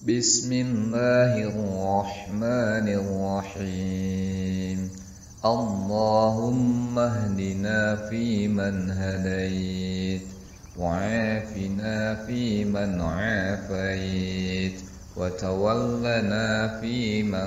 بسم الله الرحمن الرحيم اللهم اهدنا فيمن هديت وعافنا فيمن عافيت وتولنا فيمن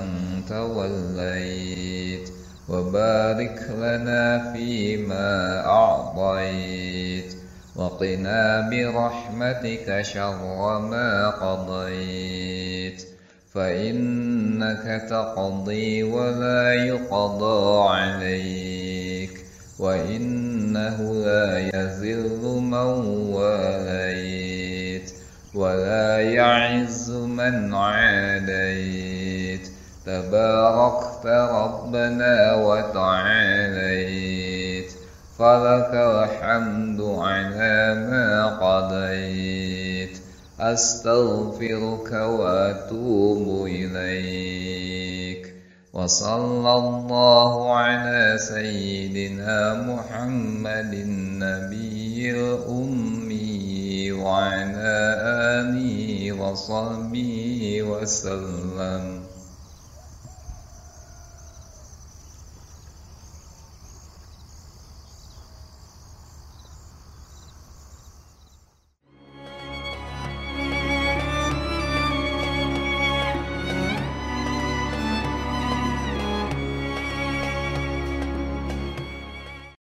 توليت وبارك لنا فيما أعطيت وقنا برحمتك شر ما قضيت فإنك تقضي ولا يقضى عليك وإنه لا يذل من واليت ولا يعز من عاديت تباركت ربنا وتعاليت فلك الحمد على ما قضيت أستغفرك وأتوب إليك وصلى الله على سيدنا محمد النبي الأمي وعلى آله وصحبه وسلم.